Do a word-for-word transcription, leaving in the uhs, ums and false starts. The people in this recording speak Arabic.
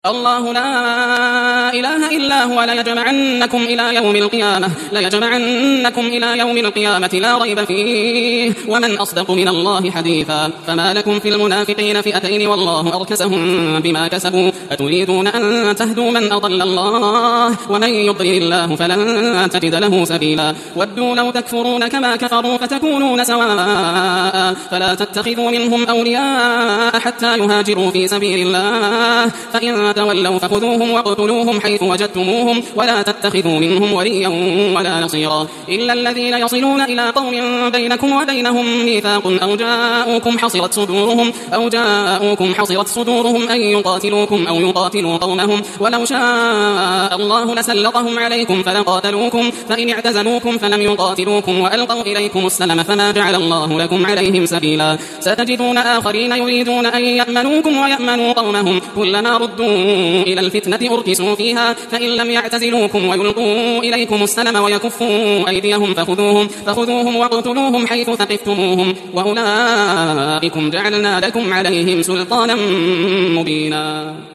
الله لا إله إلا هو ليجمعنكم إلى يوم القيامة ليجمعنكم إلى يوم القيامة لا ريب فيه ومن أصدق من الله حديثا. فما لكم في المنافقين فئتين والله أركسهم بما كسبوا أتريدون أن تهدوا من أضل الله ومن يضلل الله فلن تجد له سبيلا. ودوا لو تكفرون كما كفروا فتكونون سواء فلا تتخذوا منهم أولياء حتى يهاجروا في سبيل الله فإن تولوا فخذوهم واقتلوهم حيث وجدتموهم ولا تتخذوا منهم وليا ولا نصيرا إلا الذين يصلون إلى قوم بينكم وبينهم ميثاق أو جاءوكم حصرت صدورهم أو جاءوكم حصرت صدورهم أن يقاتلوكم أو يقاتلوا قومهم ولو شاء الله لسلطهم عليكم فلقاتلوكم فإن اعتزلوكم فلم يقاتلوكم وألقوا إليكم السلم فما جعل الله لكم عليهم سبيلا. ستجدون آخرين يريدون أن يأمنوكم ويأمنوا قومهم كلما ردوا إلى الفتنة أركسوا فيها فإن لم يعتزلوكم ويلقوا إليكم السلم ويكفوا أيديهم فخذوهم, فخذوهم واقتلوهم حيث ثقفتموهم وأولئكم جعلنا لكم عليهم سلطانا مبينا.